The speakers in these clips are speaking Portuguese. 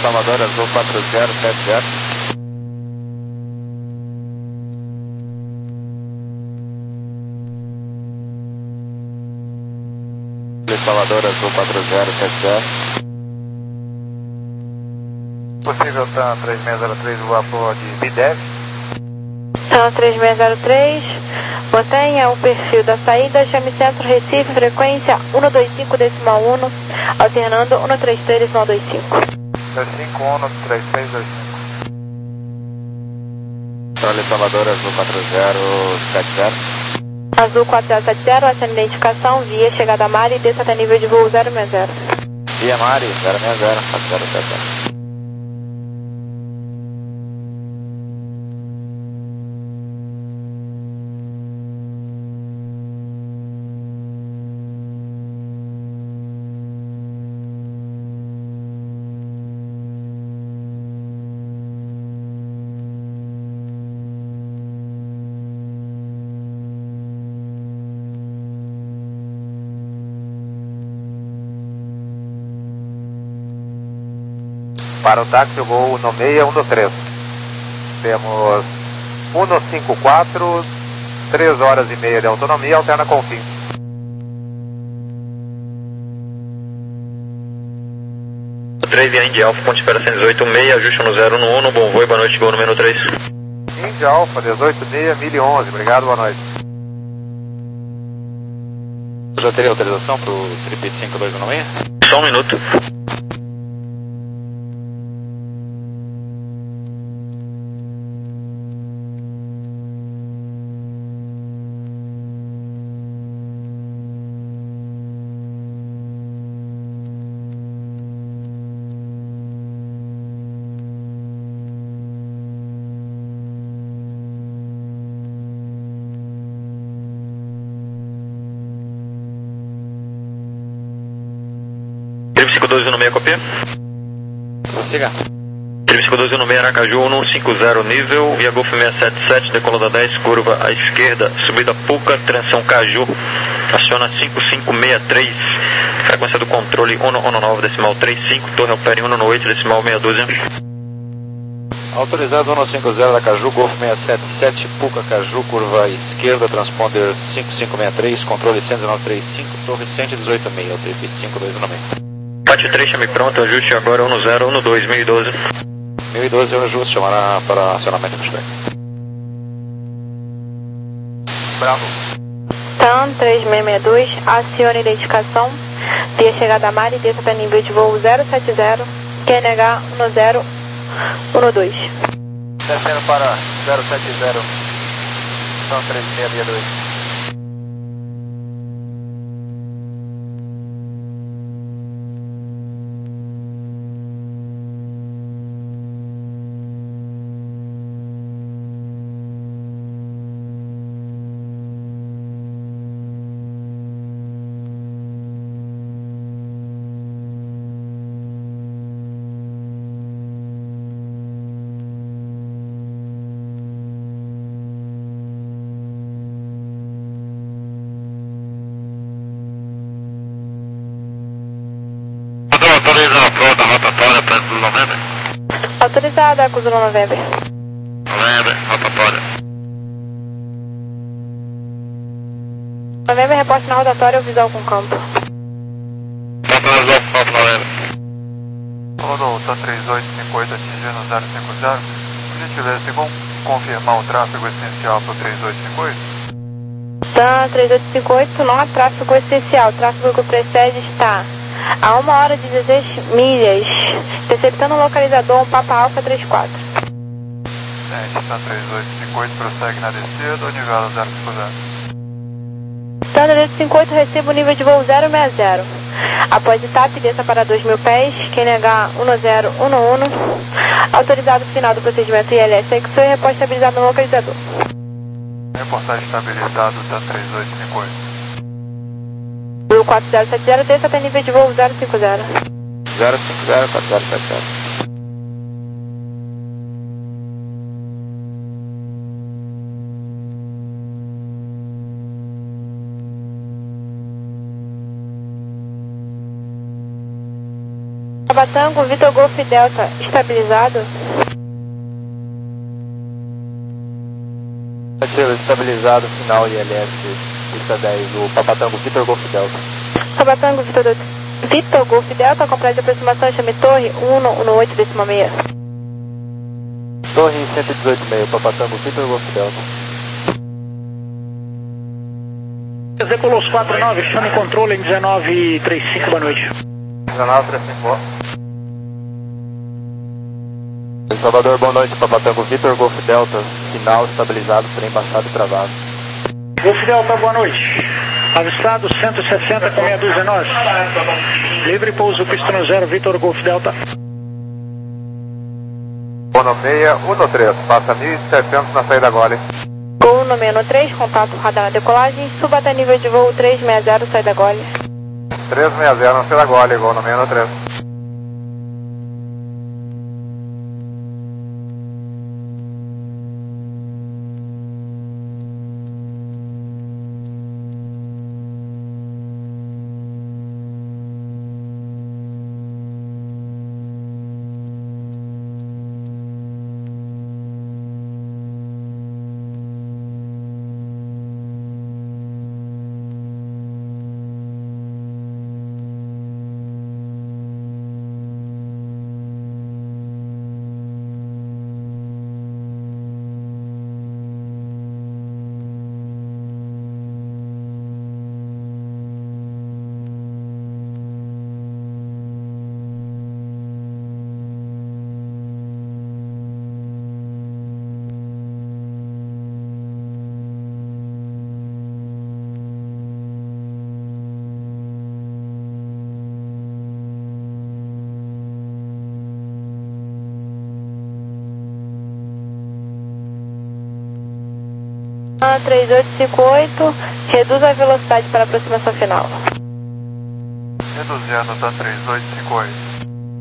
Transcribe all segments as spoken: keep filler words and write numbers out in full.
Salvador, Azul quatro zero sete zero. Salvador, Azul quatro zero sete zero. Possível T A M três seis zero três, voar por de Bidev. T A M três seis zero três, mantenha o perfil da saída, chame centro Recife, frequência um dois cinco decimal um, alternando um três três decimal dois cinco. dois cinco um três seis dois cinco. Controle Salvador, Azul quatro zero sete zero. Azul quatro zero sete zero, acende identificação, via chegada a Mari e desça até nível de voo zero seis zero. Via Mari, zero seis zero, quatro zero sete zero. Para o táxi, o voo no seis um três. Temos um cinco quatro, três horas e meia de autonomia, alterna com fim. três via Indy Alpha, ponte espera cento e dezoito seis, ajuste no zero um um, bom voo e boa noite, voo número três. Indy Alpha, dezoito seis, mil e onze, obrigado, boa noite. Já teria autorização para o trip cinco dois um seis? Só um minuto. cinco dois um seis, copia? Siga. cinco dois um seis, Aracaju, um cinco zero, nível, via Golf seiscentos e setenta e sete, decola da dez, curva à esquerda, subida Puca, transição Caju, aciona cinco cinco seis três, frequência do controle um um nove, decimal trinta e cinco, torre opere um oito, decimal meia dúzia. Autorizado um cinco zero da Caju, Golf seiscentos e setenta e sete, Puca, Caju, curva à esquerda, transponder cinco cinco seis três, controle cento e nove trinta e cinco, torre cento e dezoito seis, o trip cinco dois um seis. Pate três, chame pronto, ajuste agora um zero um dois, mil e doze. mil e doze, eu ajuste, chamará para acionamento do pushback. Bravo. T A M três seis seis dois, acione identificação, via chegada a Mari e desça até nível de voo zero sete zero, Q N H um zero um dois. Descendo para zero sete zero, T A M três seis seis dois. Autorizada, Acusou November. November, rotatória. November, reporte na rotatória ou visual com campo. Rotatória, visual com campo, November. Rodou, T A três oito cinco oito atingindo zero cinco zero. Por gentileza, tem como confirmar o tráfego essencial para o três oito cinco oito? T A três oito cinco oito não há tráfego essencial. O tráfego que precede está a uma hora e dezesseis milhas, interceptando o localizador um Papa Alpha trinta e quatro. Gente, T A três oito cinco oito prossegue na descida, ou nível zero cinco zero? T A três oito cinco oito recebe o nível de voo zero seis zero. Após etapa, desça para dois mil pés, Q N H um zero um um, autorizado o final do procedimento I L S X e reposto estabilizado no localizador. Reportagem estabilizado, T A três oito cinco oito. Voo quatro zero sete zero, desça até nível de voo zero cinco zero. zero cinco zero, quatro zero sete zero. Papa Tango, Vitor Golf Delta, estabilizado. Estabilizado, final I L S, pista dez, o Papa Tango, Vitor Golf Delta. Papa Tango, Vitor, Vitor Golf Delta, complete de aproximação, chame Torre um um oito, décima meia. Torre cento e dezoito e meio, Papa Tango, Vitor Golf Delta. Zepolos quatro nove, chame controle em dezenove trinta e cinco, boa noite. dezenove trinta e cinco. Salvador, boa noite, Papa Tango, Vitor Golf Delta, final estabilizado, trem baixado e travado. Golf Delta, boa noite. Avistado cento e sessenta com meia dúzia nós. Livre pouso, pista no zero, Vitor Golf Delta. Bono seis um três, passa mil e setecentos na saída Gole. Gol no menos três, contato radar na decolagem, suba até nível de voo trezentos e sessenta, saída Gole. trezentos e sessenta na saída Gole, gol no menos três. três oito cinco oito, reduz a velocidade para a aproximação final. Reduzindo, tá três oito cinco oito.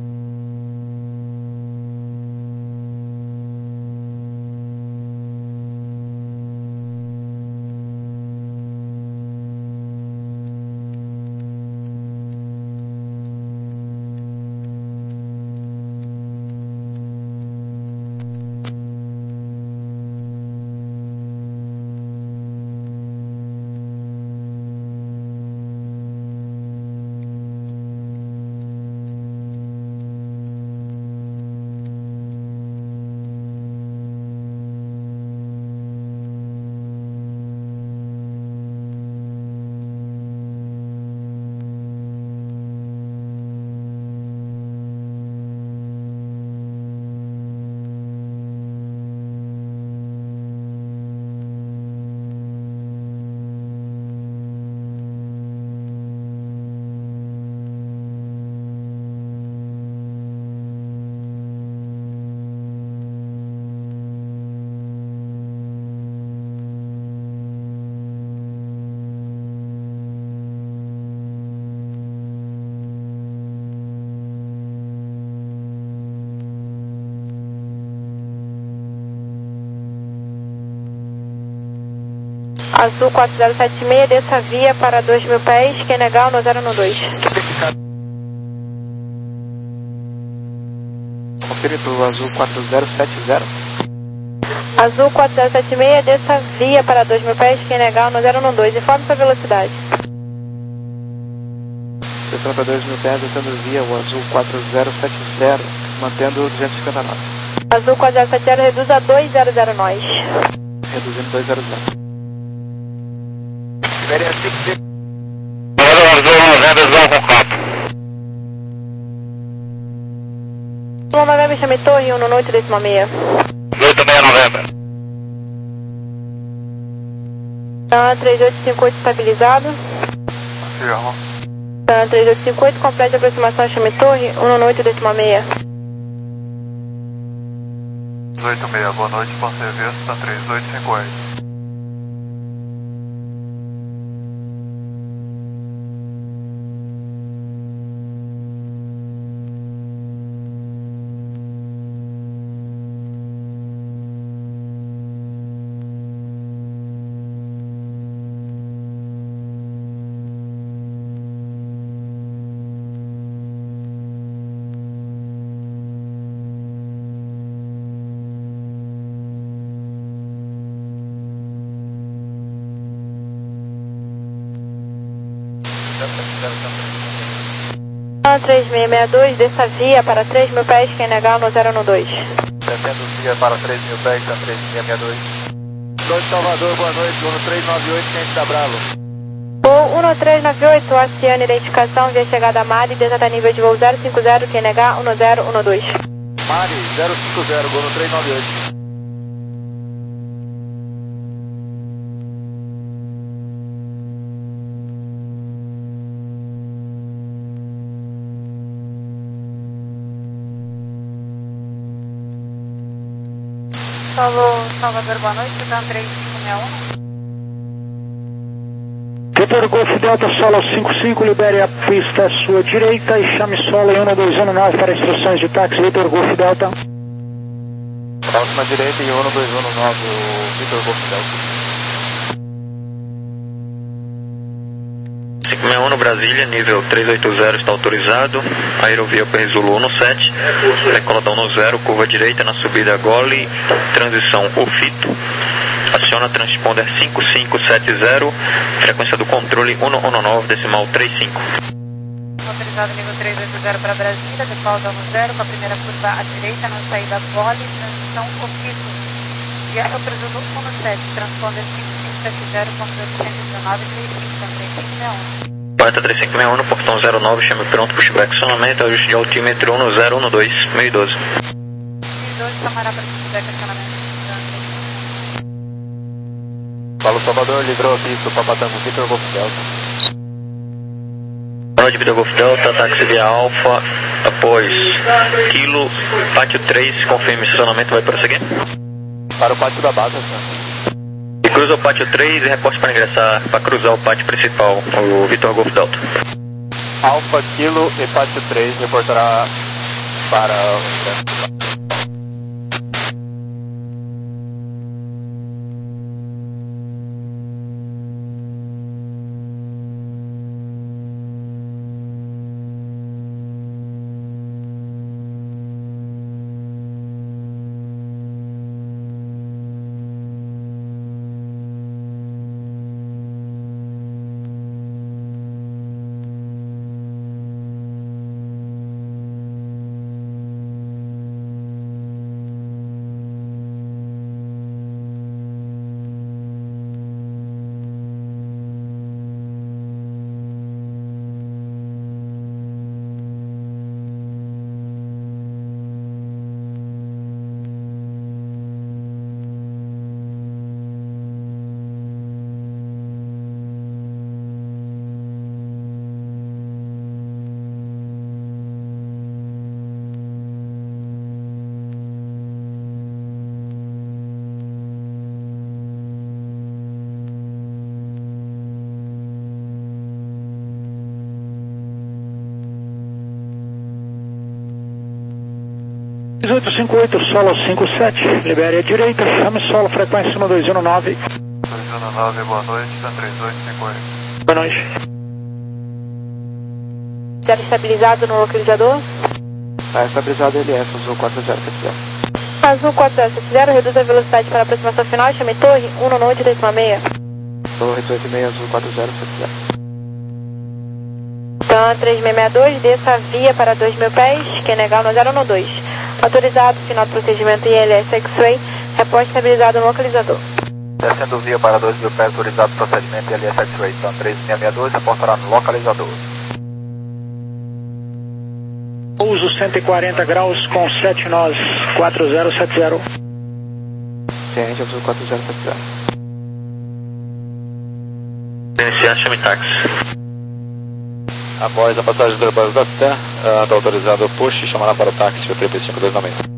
Azul quatro zero sete seis, desça a via para dois mil pés, quem negar no zero um dois. Confere do Azul quatro zero sete zero. Azul quatro zero sete seis, desça a via para dois mil pés, quem negar no zero um dois. Informe sua velocidade. Descendo para dois mil pés, descendo via o Azul quatro zero sete zero, mantendo duzentos e cinquenta nós. Azul quatro zero sete zero, reduz a duzentos nós. Reduzindo duzentos. um novembro, chame Torre um oito, décima meia. oito meia novembro. Tá, três oito cinco oito estabilizado. Afirma. Tá, três oito cinco oito, complete a aproximação, chame Torre um oito, décima meia. dezoito e meia, boa noite, Pan Serviço, tá três oito cinco oito. três seis seis dois, desça via para três mil pés, quem negar no zero um dois. Descendo via para três mil pés, a três seis seis dois. dois Salvador, boa noite, um três nove oito, Ciente da Bravo. Voo um três nove oito, Oceano, identificação, via chegada a Mari, desata nível de voo zero cinco zero, quem negar um zero um dois. Mari, zero cinco zero, gol no três nove oito. Salvador, boa noite, Tucano três cinco seis um. Vitor Golf Delta Solo cinco cinco, libere a pista à sua direita e chame solo em um dois um nove para instruções de táxi, Vitor Golf Delta. Próxima direita e um dois um nove, Vitor Golf Delta. cinco seis um no Brasília, nível trezentos e oitenta está autorizado. Aerovia Perzulo um sete, decoladão no zero, curva direita na subida Gole, transição Ufito. Aciona transponder cinco cinco sete zero, frequência do controle um um nove, decimal trinta e cinco. Autorizado nível trezentos e oitenta para Brasília, decoladão no zero, com a primeira curva à direita na saída Gole, transição Ufito. Via Perzulo um sete, transponder cinco cinco sete zero, controle cento e dezenove, trinta e cinco, três cinco seis um. Quarta três cinco seis um no portão zero nove, chame pronto, pushback acionamento, ajuste de altímetro um zero um dois, mil e doze. mil e doze, camarada para pushback acionamento. Paulo Salvador, livrou a pista, Papatango, Vitor Golf Delta. Boa noite, Vitor Golf Delta, táxi via Alfa, após Kilo, pátio três, confirme estacionamento, vai prosseguir? Para o pátio da base, senhor. E cruza o pátio três e reporte para ingressar, para cruzar o pátio principal, o Vitor Golf Delta. Alfa, Kilo e pátio três, reportará para o... dezoito cinquenta e oito, solo cinco sete, libere a direita, chame solo, frequência um dois um nove. dois um nove, boa noite, três oito cinco oito. Boa noite. Zero estabilizado no localizador. Está estabilizado L F, Azul quatro zero sete zero. Azul quatro zero sete zero, reduz a velocidade para a aproximação final, chame torre um nove oito seis. Torre oito seis, Azul quatro zero sete zero. Então, três seis seis dois, desça a via para dois mil pés, quem negar no zero um dois. Autorizado, final do procedimento I L S X-Ray, reporte estabilizado no localizador. Descendo via para dois mil pés, autorizado procedimento I L S X-Ray, então três seis seis dois, reportará no localizador. Uso cento e quarenta graus com sete nós, quatro zero sete zero. Ciente, Azul quatro zero sete zero. Iniciar, chame táxi. Após a passagem do aeroporto da Terra, está autorizado o push e chamará para o táxi o três cinco dois nove zero.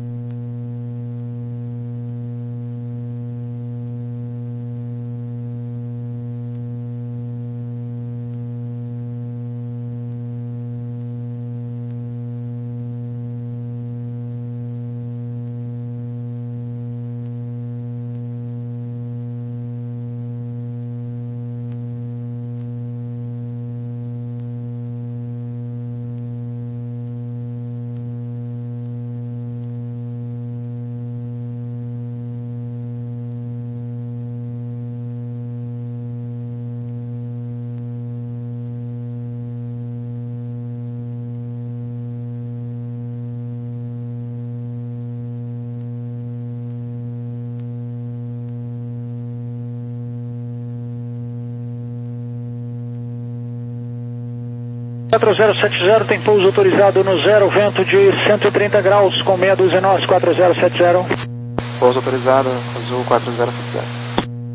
quatro zero sete zero tem pouso autorizado no zero, vento de cento e trinta graus com meia dúzia nós, quatro zero sete zero. Pouso autorizado, Azul quatro zero sete zero.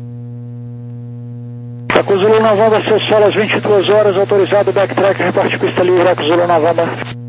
Zulu Novamba, seu solo às vinte e duas horas, autorizado backtrack, reparte pista livre, Zulu Novamba.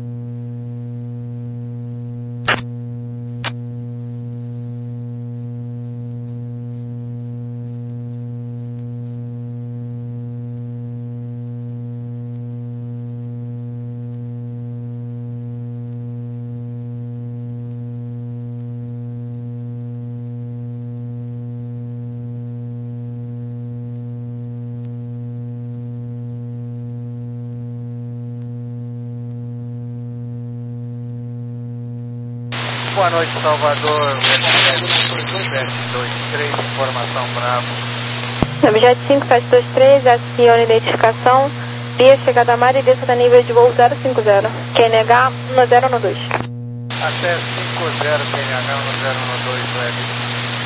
Boa noite, Salvador, sete dois três, informação Bravo. Objeto cinco sete dois três, acione identificação, via chegada a mar e desça da nível de voo zero cinco zero. Q N H um zero um dois. Até cinco zero, Q N H um zero um dois, web.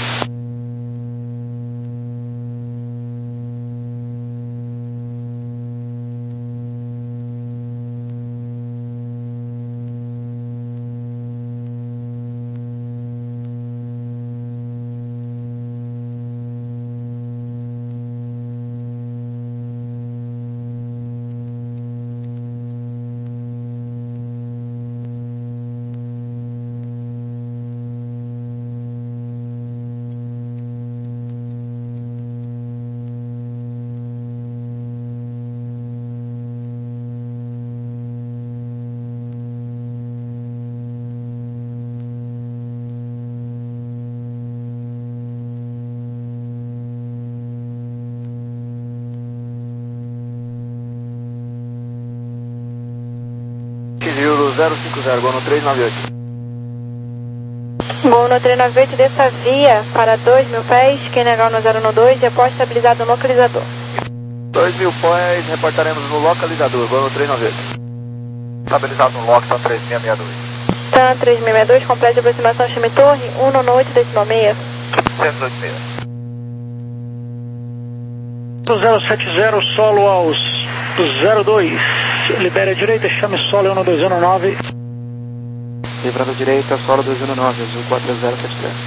zero cinco zero, Gol no três nove oito. Gol no três nove oito, dessa via para dois mil pés, Q N H um zero um dois, repórter estabilizado no localizador. dois mil pés, reportaremos no localizador, Gol no três nove oito. Estabilizado no lock, são três seis seis dois. Tan três seis seis dois, complete aproximação Chame Torre, um nove oito decimal seis. cento e dois seis. zero sete zero, solo aos zero dois, libera a direita, chame solo um dois um nove. Livrando direita, solo dois um nove, Azul quatro zero sete zero.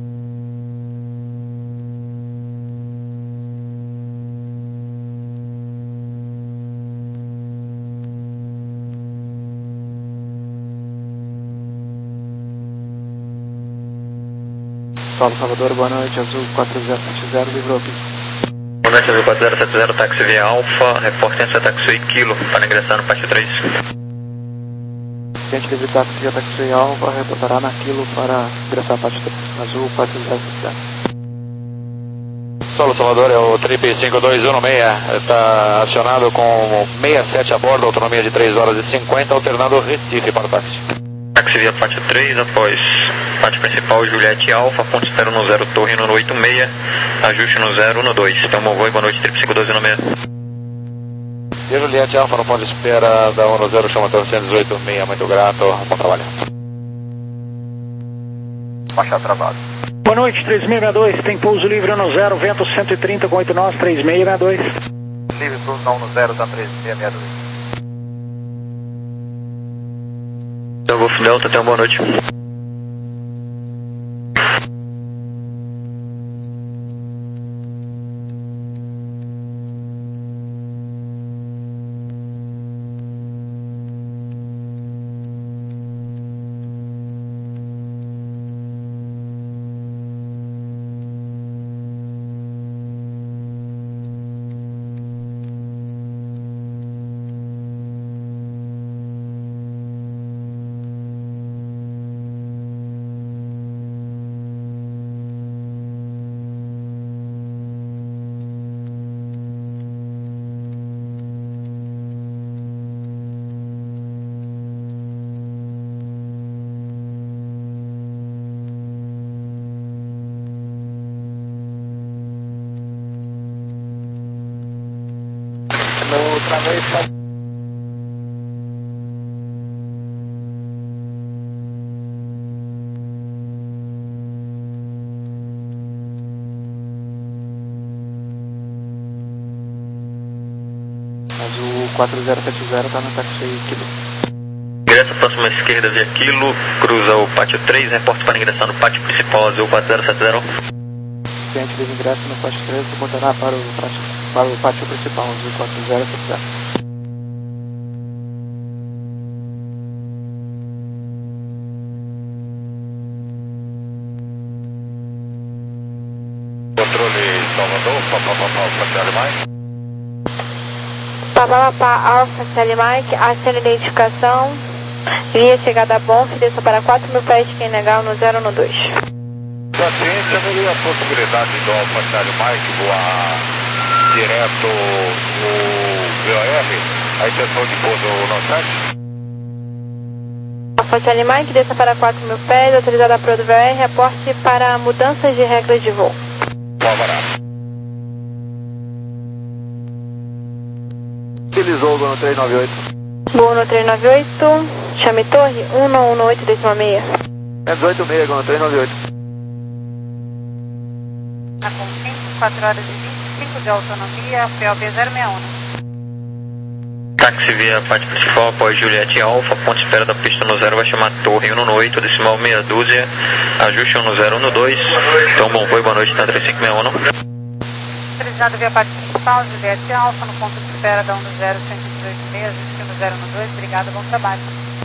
Solo Salvador, boa noite, Azul quatro zero sete zero, livrou pista. Boa noite, Azul quatro zero sete zero, táxi via Alfa, reportência táxi Kilo, para ingressar no pátio três. Cliente livre táxi via táxi Alfa, reportará na Kilo para ingressar no pátio três. Azul quatro zero sete zero. Solo Salvador, é o Trip cinco dois um seis, está acionado com sessenta e sete a bordo, autonomia de três horas e cinquenta, alternando Recife para o táxi. Táxi via pátio três, após pátio principal Juliette Alfa, ponto zero um zero, torre no oito seis, ajuste no zero um dois. Então, bom voo, boa noite, Trip cinco dois um seis. E Juliette Alfa no ponto de espera da um zero, chama cento e dezoito seis, muito grato, bom trabalho. Baixar travado. Boa noite, três seis seis dois, tem pouso livre no zero, vento cento e trinta com oito nós, três seis seis dois. Livre pouso na um zero, da três seis seis dois. Então, Golf Delta, tenha uma boa noite. Outra vez, tá? quatro zero sete zero está no táxi Kilo. Ingressa próxima esquerda via Kilo, cruza o pátio três, reporte para ingressar no pátio principal, azul quatro zero sete zero. Cliente de ingresso no pátio três, reportará para o pátio, para o pátio principal, azul quatro zero sete zero. Controle Salvador, papapá, Alfa Mike. Papapá, Alfa Charlie Mike, acende identificação, via chegada bom, desça para quatro mil pés, quem negar no zero um dois. Paciente, avalia a possibilidade do Alfa Charlie Mike voar direto o V O R, a intenção de pouso no sete. Alfa Charlie Mike, desça para quatro mil pés, autorizada para o V O R, reporte para mudanças de regras de voo. Alvará. Utilizou o três nove oito. Voo no três nove oito, chame torre um um oito décima seis. É dezoito seis, no três nove oito. Está com cinco, quatro horas e vinte e cinco de autonomia, P O B zero seis um. Táxi via pátio principal, após Juliette Alfa, ponte espera da pista no zero, vai chamar torre um um oito, decimal meia dúzia, ajuste no zero um dois. Então, bom voo, boa noite, tá três cinco seis um. Autorizado via pátio principal, Juliette Alfa, no ponto de espera da um zero um oito seis, ajuste no zero um dois, obrigado, bom trabalho.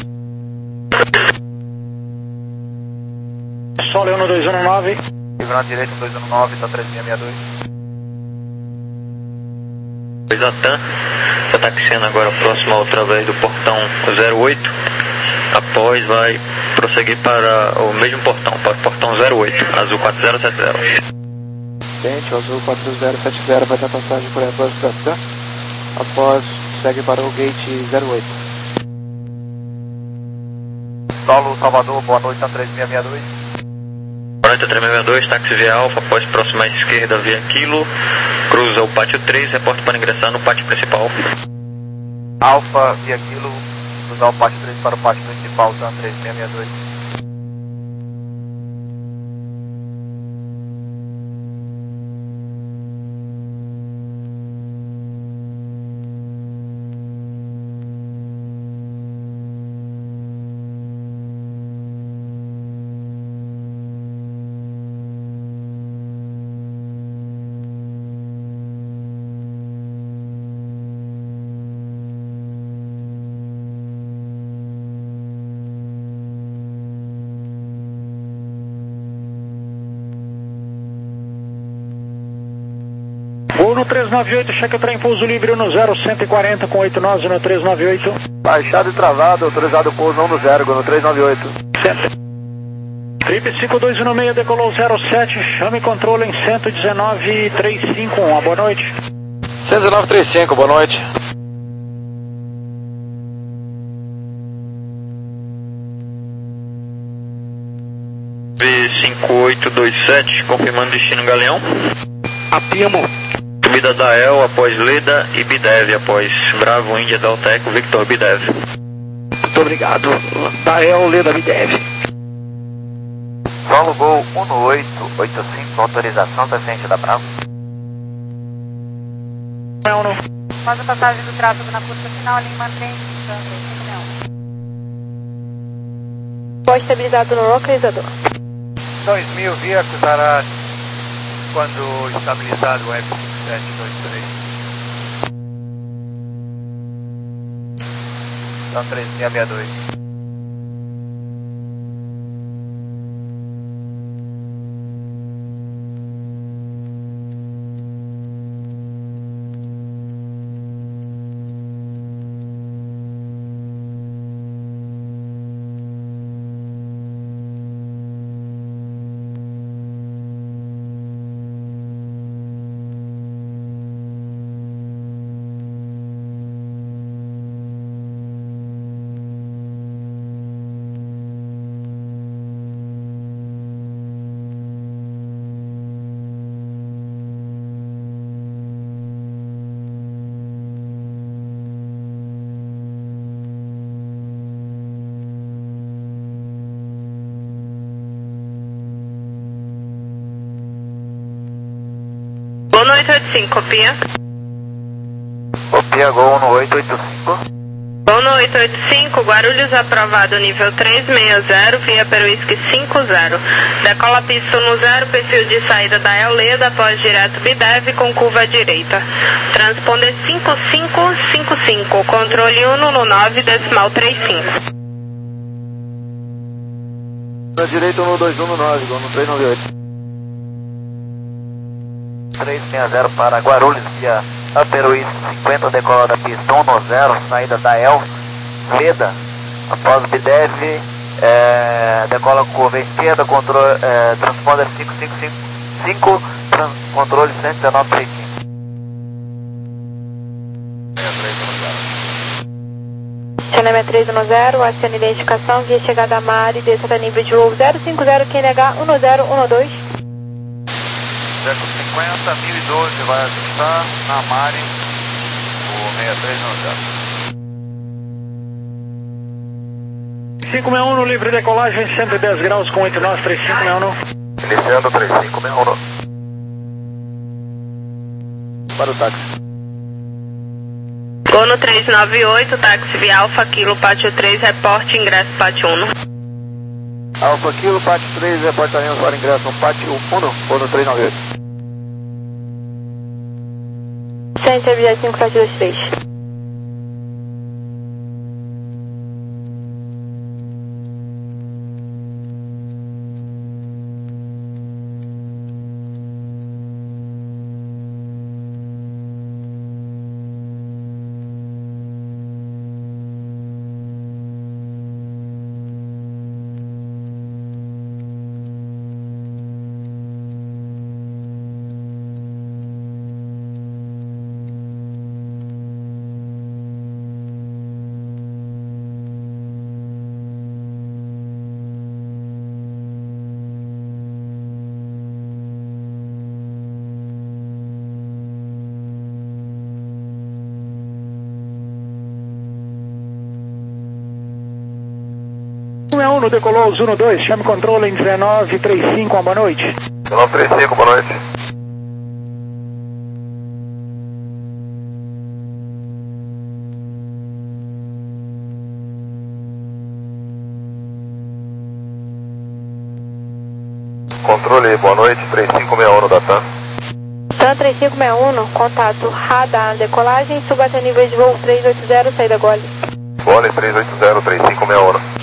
Sol um dois um nove. Livre na direita, dois um nove, tá três seis seis dois. dois Atan, está taxiando agora próximo outra vez do portão zero oito. Após vai prosseguir para o mesmo portão, para o portão zero oito, azul quatro zero sete zero. Cliente, o azul quatro zero sete zero vai dar passagem por Airbus Delta. Após, segue para o gate zero oito. Solo Salvador, boa noite, tá três seis seis dois. Boa noite, três seis seis dois, táxi via Alfa, após próxima esquerda via Kilo, cruza o pátio três, reporte para ingressar no pátio principal. Alfa via Kilo, cruzar o pátio três para o pátio principal, usando três seis seis dois. Voo no três nove oito, cheque o trem pouso livre no zero cento e quarenta com oito nós no três nove oito. Baixado e travado, autorizado pouso um no zero, no três nove oito. Trip cinco dois um seis, decolou zero sete, chame controle em cento e dezenove três cinco um, boa noite. cento e dezenove trinta e cinco, boa noite. V cinco oito dois sete, confirmando destino Galeão. Apiamo. Subida da E L após Leda e Bidev após Bravo, Índia, Delta Eco, Victor Bidev. Muito obrigado. Da E L, Leda Bidev. Solo Gol um oito oito cinco, autorização da frente da Bravo. Não, não. Após a passagem do tráfego na curva final, ali mantém Foi estabilizado no localizador. dois mil via cruzará quando estabilizado o F cinco sete dois três. Então três seis seis dois. Boa noite, oito cinco, copia. P H um oito oito cinco. um oito oito cinco, Guarulhos aprovado nível trezentos e sessenta, via Peruísque cinquenta. Decola pista no zero, perfil de saída da Euleda, após direto Bidev com curva à direita. Transponder cinco cinco cinco cinco, controle um no nove, decimal trinta e cinco. Na direita um dois um no nove, igual no três nove oito. trezentos e sessenta para Guarulhos, via Peruísque cinquenta, decola da pista um no zero, saída da El Veda, após Bidev, é, decola curva esquerda, controle, é, transponder cinco cinco cinco cinco, trans, controle cento e dezenove trinta e cinco. Channel três um zero, acione identificação, via chegada a Mari, desça para nível de voo zero cinco zero, Q N H um zero um dois. zero cinquenta, mil e doze, vai ajustar na Mari, o seis três um zero. cinco seis um no livre decolagem, cento e dez graus com oito nós, três cinco seis um. Iniciando três cinco seis um. Para o táxi. Gono três nove oito, táxi via Alfa Kilo, pátio três, reporte, ingresso pátio um. Alfa Kilo, pátio três, reportaremos para ingresso no pátio um, Gono três nove oito. cento e vinte e cinco, pátio dois três. um seis um decolou os um dois, chame controle em dezenove trinta e cinco, boa noite. dezenove trinta e cinco, boa noite. Controle, boa noite, três cinco seis um no Datan. Tan três cinco seis um, contato radar, decolagem, suba até nível de voo três oito zero, saída Gole. Gole três oito zero, três cinco seis um.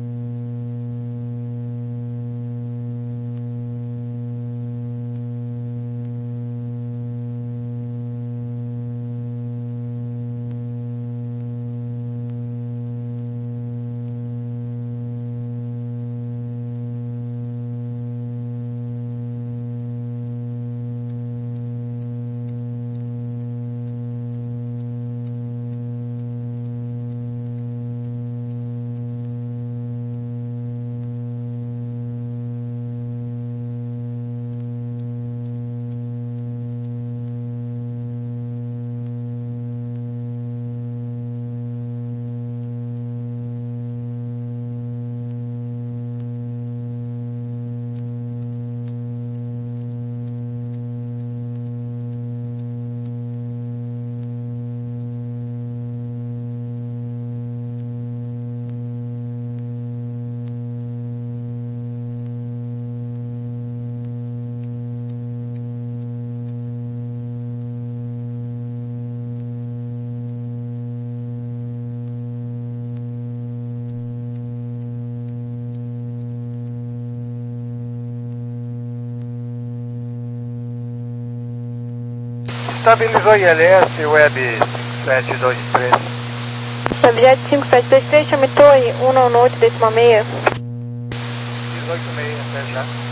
Estabilizou I L S, Web sete dois três. Objeto cinco sete dois três, chame torre um oito decimal seis. dezoito seis, até já.